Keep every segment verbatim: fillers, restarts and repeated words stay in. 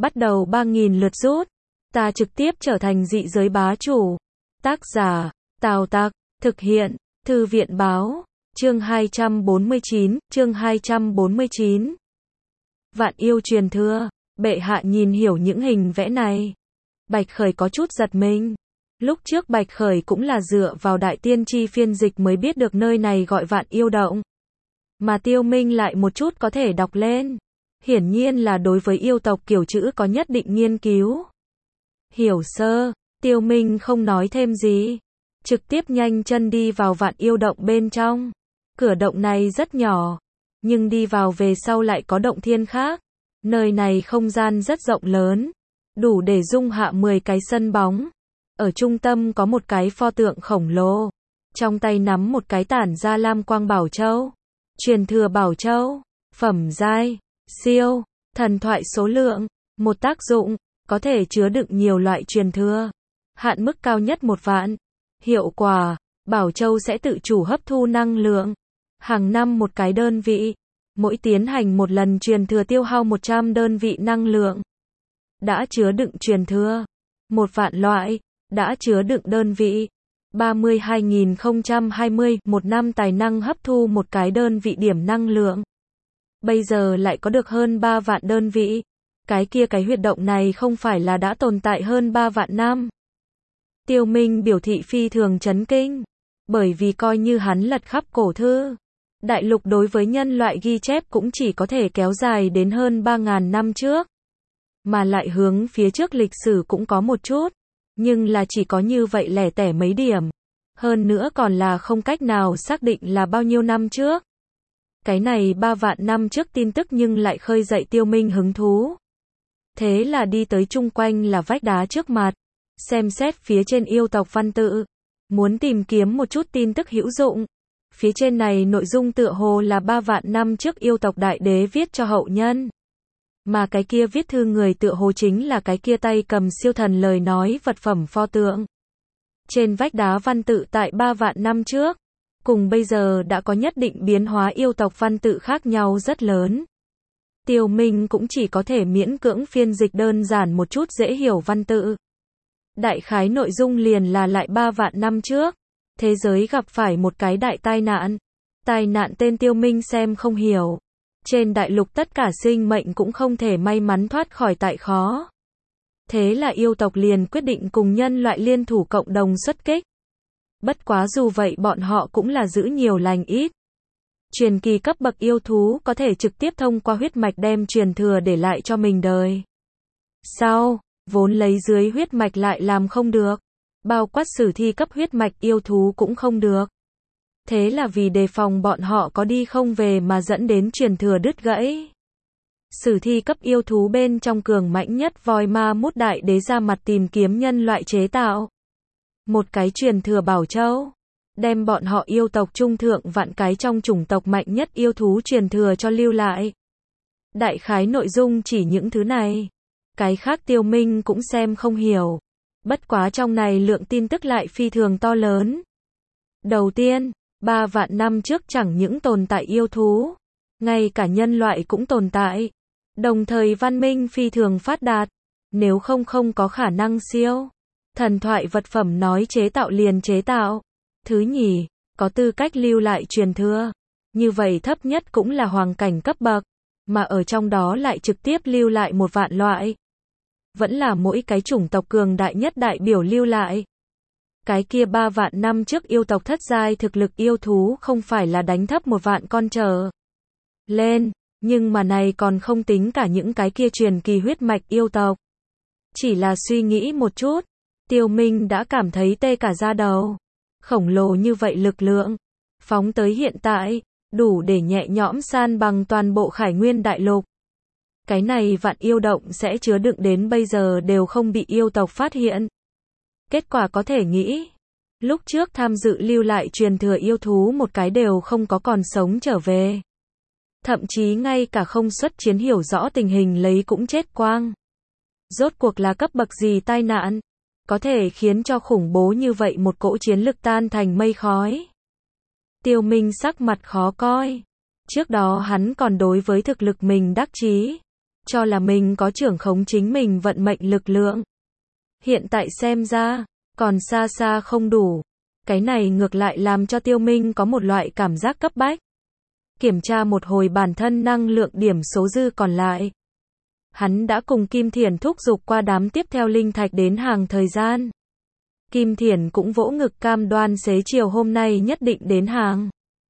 bắt đầu ba nghìn lượt rút. Ta trực tiếp trở thành dị giới bá chủ. Tác giả, Tào Tặc, thực hiện, Thư viện báo, chương hai trăm bốn mươi chín, chương hai trăm bốn mươi chín. Vạn yêu truyền thừa, bệ hạ nhìn hiểu những hình vẽ này. Bạch Khởi có chút giật mình. Lúc trước Bạch Khởi cũng là dựa vào đại tiên tri phiên dịch mới biết được nơi này gọi vạn yêu động. Mà Tiêu Minh lại một chút có thể đọc lên. Hiển nhiên là đối với yêu tộc kiểu chữ có nhất định nghiên cứu. Hiểu sơ, Tiêu Minh không nói thêm gì. Trực tiếp nhanh chân đi vào vạn yêu động bên trong. Cửa động này rất nhỏ. Nhưng đi vào về sau lại có động thiên khác. Nơi này không gian rất rộng lớn. Đủ để dung hạ mười cái sân bóng. Ở trung tâm có một cái pho tượng khổng lồ. Trong tay nắm một cái tản ra lam quang bảo châu. Truyền thừa bảo châu. Phẩm giai, siêu, thần thoại số lượng. Một tác dụng, có thể chứa đựng nhiều loại truyền thừa. Hạn mức cao nhất một vạn. Hiệu quả, bảo châu sẽ tự chủ hấp thu năng lượng. Hàng năm một cái đơn vị. Mỗi tiến hành một lần truyền thừa tiêu hao một trăm đơn vị năng lượng. Đã chứa đựng truyền thừa. Một vạn loại. Đã chứa đựng đơn vị. ba mươi hai nghìn không trăm hai mươi, một năm tài năng hấp thu một cái đơn vị điểm năng lượng. Bây giờ lại có được hơn ba vạn đơn vị. Cái kia cái huyệt động này không phải là đã tồn tại hơn ba vạn năm. Tiêu Minh biểu thị phi thường chấn kinh. Bởi vì coi như hắn lật khắp cổ thư. Đại lục đối với nhân loại ghi chép cũng chỉ có thể kéo dài đến hơn ba nghìn năm trước. Mà lại hướng phía trước lịch sử cũng có một chút. Nhưng là chỉ có như vậy lẻ tẻ mấy điểm. Hơn nữa còn là không cách nào xác định là bao nhiêu năm trước. Cái này ba vạn năm trước tin tức nhưng lại khơi dậy Tiêu Minh hứng thú. Thế là đi tới chung quanh là vách đá trước mặt. Xem xét phía trên yêu tộc văn tự. Muốn tìm kiếm một chút tin tức hữu dụng. Phía trên này nội dung tựa hồ là ba vạn năm trước yêu tộc đại đế viết cho hậu nhân. Mà cái kia viết thư người tựa hồ chính là cái kia tay cầm siêu thần lời nói vật phẩm pho tượng. Trên vách đá văn tự tại ba vạn năm trước. Cùng bây giờ đã có nhất định biến hóa yêu tộc văn tự khác nhau rất lớn. Tiêu Minh cũng chỉ có thể miễn cưỡng phiên dịch đơn giản một chút dễ hiểu văn tự. Đại khái nội dung liền là lại ba vạn năm trước. Thế giới gặp phải một cái đại tai nạn. Tai nạn tên Tiêu Minh xem không hiểu. Trên đại lục tất cả sinh mệnh cũng không thể may mắn thoát khỏi tại khó. Thế là yêu tộc liền quyết định cùng nhân loại liên thủ cộng đồng xuất kích. Bất quá dù vậy bọn họ cũng là giữ nhiều lành ít. Truyền kỳ cấp bậc yêu thú có thể trực tiếp thông qua huyết mạch đem truyền thừa để lại cho mình đời. Sau, vốn lấy dưới huyết mạch lại làm không được. Bao quát sử thi cấp huyết mạch yêu thú cũng không được. Thế là vì đề phòng bọn họ có đi không về mà dẫn đến truyền thừa đứt gãy. Sử thi cấp yêu thú bên trong cường mãnh nhất voi ma mút đại đế ra mặt tìm kiếm nhân loại chế tạo. Một cái truyền thừa bảo châu. Đem bọn họ yêu tộc trung thượng vạn cái trong chủng tộc mạnh nhất yêu thú truyền thừa cho lưu lại. Đại khái nội dung chỉ những thứ này. Cái khác Tiêu Minh cũng xem không hiểu. Bất quá trong này lượng tin tức lại phi thường to lớn. Đầu tiên, ba vạn năm trước chẳng những tồn tại yêu thú. Ngay cả nhân loại cũng tồn tại. Đồng thời văn minh phi thường phát đạt. Nếu không không có khả năng siêu. Thần thoại vật phẩm nói chế tạo liền chế tạo. Thứ nhì, có tư cách lưu lại truyền thừa. Như vậy thấp nhất cũng là hoàng cảnh cấp bậc. Mà ở trong đó lại trực tiếp lưu lại một vạn loại. Vẫn là mỗi cái chủng tộc cường đại nhất đại biểu lưu lại. Cái kia ba vạn năm trước yêu tộc thất giai thực lực yêu thú không phải là đánh thấp một vạn con trở lên. Nhưng mà này còn không tính cả những cái kia truyền kỳ huyết mạch yêu tộc. Chỉ là suy nghĩ một chút. Tiêu Minh đã cảm thấy tê cả da đầu. Khổng lồ như vậy lực lượng. Phóng tới hiện tại. Đủ để nhẹ nhõm san bằng toàn bộ Khải Nguyên đại lục. Cái này vạn yêu động sẽ chứa đựng đến bây giờ đều không bị yêu tộc phát hiện. Kết quả có thể nghĩ. Lúc trước tham dự lưu lại truyền thừa yêu thú một cái đều không có còn sống trở về. Thậm chí ngay cả không xuất chiến hiểu rõ tình hình lấy cũng chết quang. Rốt cuộc là cấp bậc gì tai nạn. Có thể khiến cho khủng bố như vậy một cỗ chiến lực tan thành mây khói. Tiêu Minh sắc mặt khó coi. Trước đó hắn còn đối với thực lực mình đắc chí. cho là mình có trưởng khống chính mình vận mệnh lực lượng. Hiện tại xem ra, còn xa xa không đủ. Cái này ngược lại làm cho Tiêu Minh có một loại cảm giác cấp bách. Kiểm tra một hồi bản thân năng lượng điểm số dư còn lại. Hắn đã cùng Kim Thiển thúc giục qua đám tiếp theo linh thạch đến hàng thời gian. Kim Thiển cũng vỗ ngực cam đoan xế chiều hôm nay nhất định đến hàng.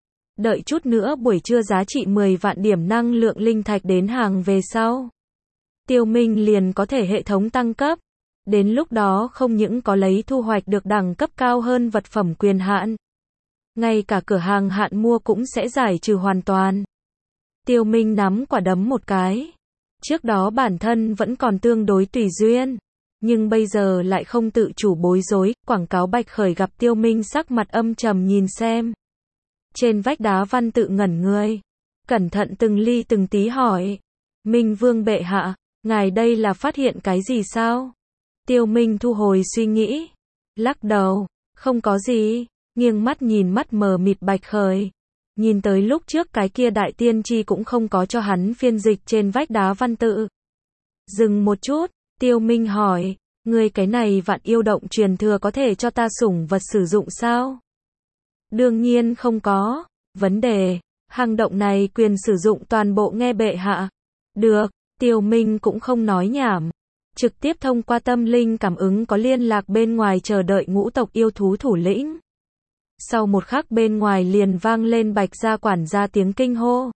Đợi chút nữa buổi trưa giá trị mười vạn điểm năng lượng linh thạch đến hàng về sau. Tiêu Minh liền có thể hệ thống tăng cấp. Đến lúc đó không những có lấy thu hoạch được đẳng cấp cao hơn vật phẩm quyền hạn. Ngay cả cửa hàng hạn mua cũng sẽ giải trừ hoàn toàn. Tiêu Minh nắm quả đấm một cái. Trước đó bản thân vẫn còn tương đối tùy duyên. Nhưng bây giờ lại không tự chủ bối rối. Quảng cáo Bạch Khởi gặp Tiêu Minh sắc mặt âm trầm nhìn xem. Trên vách đá văn tự ngẩn người. Cẩn thận từng ly từng tí hỏi. Minh Vương bệ hạ, ngài đây là phát hiện cái gì sao? Tiêu Minh thu hồi suy nghĩ. Lắc đầu. Không có gì. Nghiêng mắt nhìn mắt mờ mịt Bạch Khởi. Nhìn tới lúc trước cái kia đại tiên tri cũng không có cho hắn phiên dịch trên vách đá văn tự. Dừng một chút, Tiêu Minh hỏi, người cái này vạn yêu động truyền thừa có thể cho ta sủng vật sử dụng sao? Đương nhiên không có. Vấn đề, hang động này quyền sử dụng toàn bộ nghe bệ hạ. Được, Tiêu Minh cũng không nói nhảm. Trực tiếp thông qua tâm linh cảm ứng có liên lạc bên ngoài chờ đợi ngũ tộc yêu thú thủ lĩnh. Sau một khắc bên ngoài liền vang lên Bạch gia quản gia tiếng kinh hô.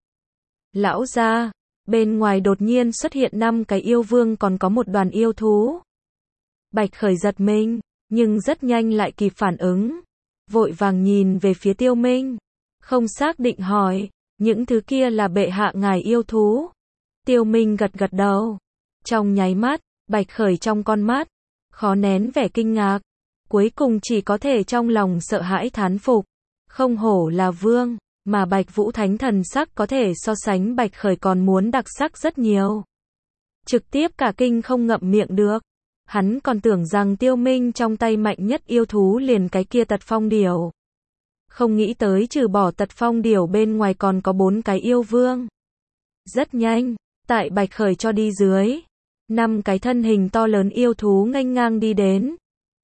Lão gia, bên ngoài đột nhiên xuất hiện năm cái yêu vương còn có một đoàn yêu thú. Bạch Khởi giật mình, nhưng rất nhanh lại kịp phản ứng. Vội vàng nhìn về phía Tiêu Minh. Không xác định hỏi, những thứ kia là bệ hạ ngài yêu thú. Tiêu Minh gật gật đầu. Trong nháy mắt, Bạch Khởi trong con mắt, khó nén vẻ kinh ngạc. Cuối cùng chỉ có thể trong lòng sợ hãi thán phục. Không hổ là vương, mà Bạch Vũ Thánh thần sắc có thể so sánh Bạch Khởi còn muốn đặc sắc rất nhiều. Trực tiếp cả kinh không ngậm miệng được. Hắn còn tưởng rằng Tiêu Minh trong tay mạnh nhất yêu thú liền cái kia tật phong điểu. Không nghĩ tới trừ bỏ tật phong điểu bên ngoài còn có bốn cái yêu vương. Rất nhanh, tại Bạch Khởi cho đi dưới. Năm cái thân hình to lớn yêu thú nghênh ngang đi đến.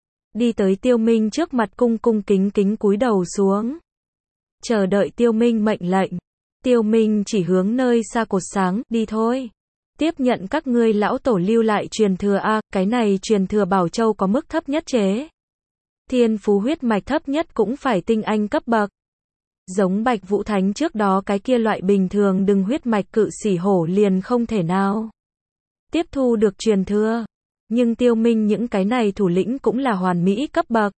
Đi tới Tiêu Minh trước mặt cung cung kính kính cúi đầu xuống. Chờ đợi Tiêu Minh mệnh lệnh. Tiêu Minh chỉ hướng nơi xa cột sáng, đi thôi. Tiếp nhận các ngươi lão tổ lưu lại truyền thừa a, cái này truyền thừa Bảo Châu có mức thấp nhất chế. Thiên phú huyết mạch thấp nhất cũng phải tinh anh cấp bậc. Giống Bạch Vũ Thánh trước đó cái kia loại bình thường đừng huyết mạch cự sĩ hổ liền không thể nào tiếp thu được truyền thừa. Nhưng Tiêu Minh những cái này thủ lĩnh cũng là hoàn mỹ cấp bậc.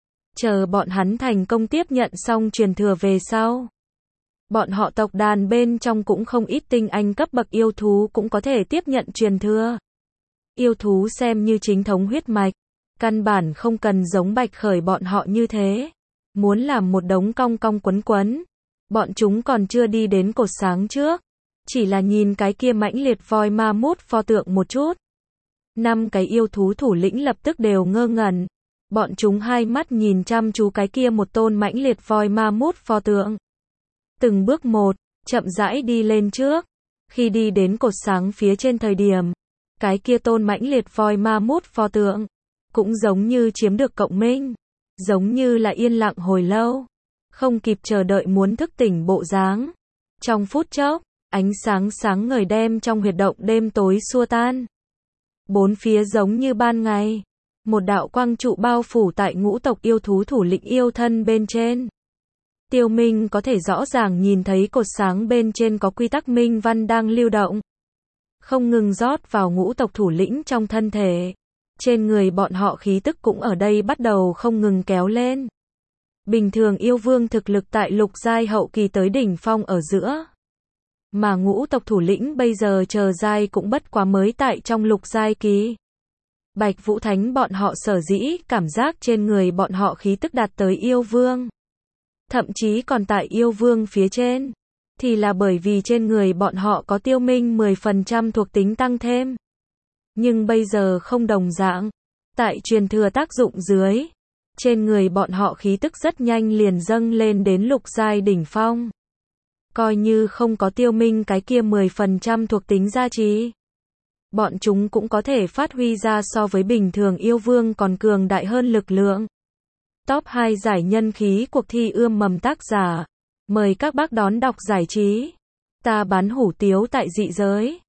Chờ bọn hắn thành công tiếp nhận xong truyền thừa về sau. Bọn họ tộc đàn bên trong cũng không ít tinh anh cấp bậc yêu thú cũng có thể tiếp nhận truyền thừa. Yêu thú xem như chính thống huyết mạch. Căn bản không cần giống Bạch Khởi bọn họ như thế. Muốn làm một đống cong cong quấn quấn. Bọn chúng còn chưa đi đến cột sáng trước. Chỉ là nhìn cái kia mãnh liệt voi ma mút pho tượng một chút. Năm cái yêu thú thủ lĩnh lập tức đều ngơ ngẩn. Bọn chúng hai mắt nhìn chăm chú cái kia một tôn mãnh liệt voi ma mút pho tượng. Từng bước một, chậm rãi đi lên trước. Khi đi đến cột sáng phía trên thời điểm, cái kia tôn mãnh liệt voi ma mút pho tượng, cũng giống như chiếm được cộng minh. Giống như là yên lặng hồi lâu. Không kịp chờ đợi muốn thức tỉnh bộ dáng. Trong phút chốc, ánh sáng sáng ngời đem trong huyệt động đêm tối xua tan. Bốn phía giống như ban ngày. Một đạo quang trụ bao phủ tại ngũ tộc yêu thú thủ lĩnh yêu thân bên trên. Tiêu Minh có thể rõ ràng nhìn thấy cột sáng bên trên có quy tắc minh văn đang lưu động. Không ngừng rót vào ngũ tộc thủ lĩnh trong thân thể. Trên người bọn họ khí tức cũng ở đây bắt đầu không ngừng kéo lên. Bình thường yêu vương thực lực tại lục giai hậu kỳ tới đỉnh phong ở giữa. Mà ngũ tộc thủ lĩnh bây giờ chờ giai cũng bất quá mới tại trong lục giai kỳ. Bạch Vũ Thánh bọn họ sở dĩ cảm giác trên người bọn họ khí tức đạt tới yêu vương. Thậm chí còn tại yêu vương phía trên. Thì là bởi vì trên người bọn họ có Tiêu Minh mười phần trăm thuộc tính tăng thêm. Nhưng bây giờ không đồng dạng. Tại truyền thừa tác dụng dưới. Trên người bọn họ khí tức rất nhanh liền dâng lên đến lục giai đỉnh phong. Coi như không có Tiêu Minh cái kia mười phần trăm thuộc tính gia trì. bọn chúng cũng có thể phát huy ra so với bình thường yêu vương còn cường đại hơn lực lượng. Top hai giải nhân khí cuộc thi ươm mầm tác giả. Mời các bác đón đọc giải trí. Ta bán hủ tiếu tại dị giới.